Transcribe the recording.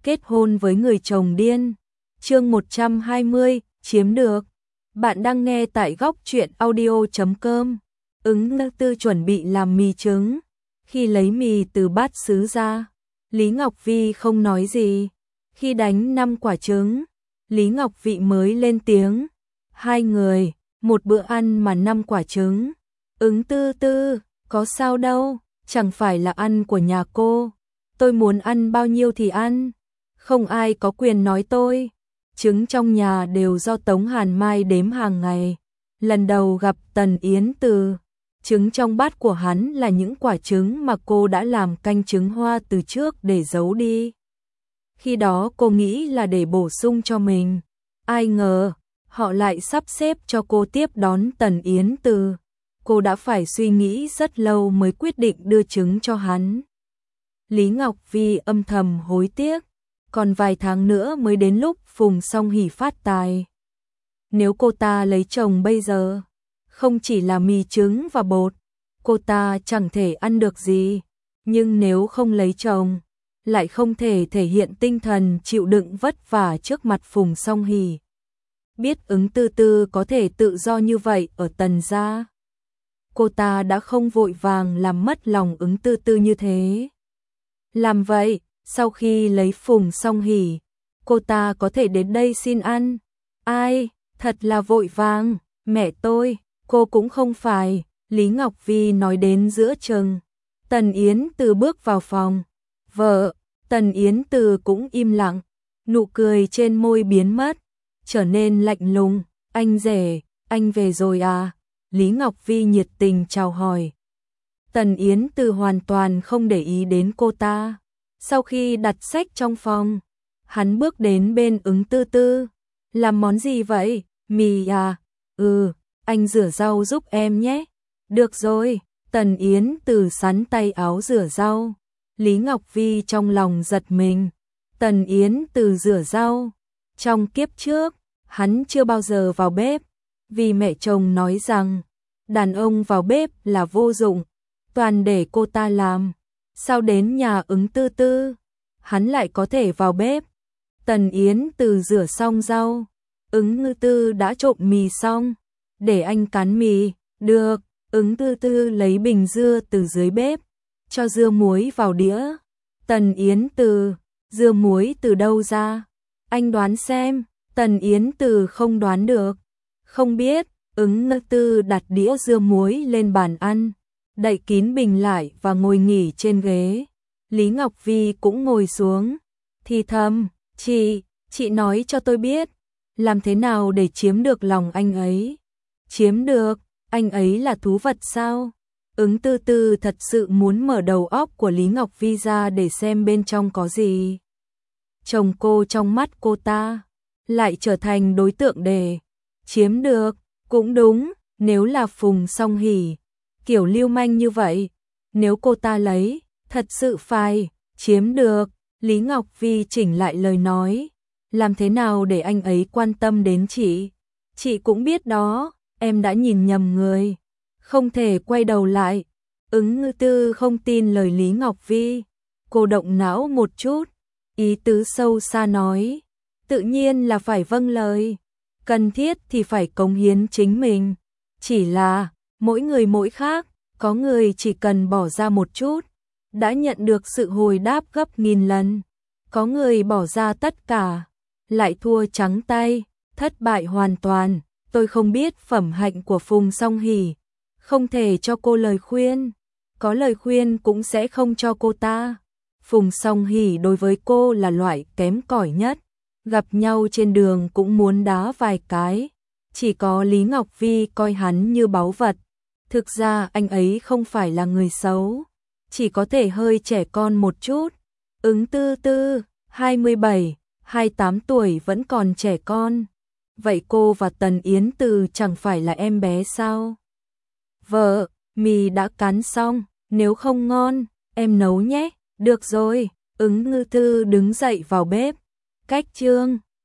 kết hôn với người chồng điên. Chương 120, chiếm được. Bạn đang nghe tại góc truyện audio.com. Ứng Tư chuẩn bị làm mì trứng. Khi lấy mì từ bát sứ ra, Lý Ngọc Vi không nói gì. Khi đánh 5 quả trứng, Lý Ngọc Vi mới lên tiếng. Hai người, một bữa ăn mà 5 quả trứng. Ứng Tư, có sao đâu, chẳng phải là ăn của nhà cô. Tôi muốn ăn bao nhiêu thì ăn, không ai có quyền nói tôi. Trứng trong nhà đều do Tống Hàn Mai đếm hàng ngày. Lần đầu gặp Tần Yến Từ, trứng trong bát của hắn là những quả trứng mà cô đã làm canh trứng hoa từ trước để giấu đi. Khi đó cô nghĩ là để bổ sung cho mình. Ai ngờ, họ lại sắp xếp cho cô tiếp đón Tần Yến Từ. Cô đã phải suy nghĩ rất lâu mới quyết định đưa trứng cho hắn. Lý Ngọc Vi âm thầm hối tiếc, còn vài tháng nữa mới đến lúc Phùng Song Hỷ phát tài. Nếu cô ta lấy chồng bây giờ, không chỉ là mì trứng và bột, cô ta chẳng thể ăn được gì. Nhưng nếu không lấy chồng, lại không thể thể hiện tinh thần chịu đựng vất vả trước mặt Phùng Song Hỷ. Biết Ứng Tư có thể tự do như vậy ở Tần gia, cô ta đã không vội vàng làm mất lòng Ứng Tư như thế. Làm vậy, sau khi lấy Phùng Song Hỷ, cô ta có thể đến đây xin ăn. Ai, thật là vội vàng, mẹ tôi, cô cũng không phải. Lý Ngọc Vi nói đến giữa chừng. Tần Yến Từ bước vào phòng. Vợ, Tần Yến Từ cũng im lặng, nụ cười trên môi biến mất, trở nên lạnh lùng. Anh rể, anh về rồi à? Lý Ngọc Vi nhiệt tình chào hỏi. Tần Yến Từ hoàn toàn không để ý đến cô ta. Sau khi đặt sách trong phòng, hắn bước đến bên Ứng Tư. Làm món gì vậy? Mì à? Anh rửa rau giúp em nhé. Được rồi. Tần Yến Từ sắn tay áo rửa rau. Lý Ngọc Vi trong lòng giật mình. Tần Yến Từ rửa rau. Trong kiếp trước, hắn chưa bao giờ vào bếp, vì mẹ chồng nói rằng đàn ông vào bếp là vô dụng, toàn để cô ta làm. Sao đến nhà Ứng Tư, hắn lại có thể vào bếp? Tần Yến Từ rửa xong rau, Ứng Tư đã trộn mì xong, để anh cán mì. Được. Ứng Tư lấy bình dưa từ dưới bếp, cho dưa muối vào đĩa. Tần Yến Từ, dưa muối từ đâu ra? Anh đoán xem. Tần Yến Từ không đoán được. Không biết. Ứng Tư đặt đĩa dưa muối lên bàn ăn, đậy kín bình lại và ngồi nghỉ trên ghế. Lý Ngọc Vi cũng ngồi xuống, thì thầm, chị nói cho tôi biết, làm thế nào để chiếm được lòng anh ấy? Chiếm được? Anh ấy là thú vật sao? Ứng Tư thật sự muốn mở đầu óc của Lý Ngọc Vi ra để xem bên trong có gì. Chồng cô trong mắt cô ta lại trở thành đối tượng để chiếm được. Cũng đúng, nếu là Phùng Song Hỷ, kiểu lưu manh như vậy, nếu cô ta lấy, thật sự phải chiếm được. Lý Ngọc Vi chỉnh lại lời nói, làm thế nào để anh ấy quan tâm đến chị? Chị cũng biết đó, em đã nhìn nhầm người, không thể quay đầu lại. Ứng Tư không tin lời Lý Ngọc Vi, cô động não một chút, ý tứ sâu xa nói, tự nhiên là phải vâng lời. Cần thiết thì phải cống hiến chính mình. Chỉ là, mỗi người mỗi khác, có người chỉ cần bỏ ra một chút, đã nhận được sự hồi đáp gấp nghìn lần. Có người bỏ ra tất cả, lại thua trắng tay, thất bại hoàn toàn. Tôi không biết phẩm hạnh của Phùng Song Hỷ, không thể cho cô lời khuyên. Có lời khuyên cũng sẽ không cho cô ta. Phùng Song Hỷ đối với cô là loại kém cỏi nhất. Gặp nhau trên đường cũng muốn đá vài cái. Chỉ có Lý Ngọc Vi coi hắn như báu vật. Thực ra anh ấy không phải là người xấu, chỉ có thể hơi trẻ con một chút. Ứng Tư, 27, 28 tuổi vẫn còn trẻ con. Vậy cô và Tần Yến Từ chẳng phải là em bé sao? Vợ, mì đã cán xong, nếu không ngon, em nấu nhé. Được rồi. Ứng Tư đứng dậy vào bếp. Cách chương